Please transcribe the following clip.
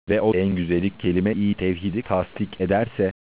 ve o en güzeli kelime-i tevhidi tasdik ederse,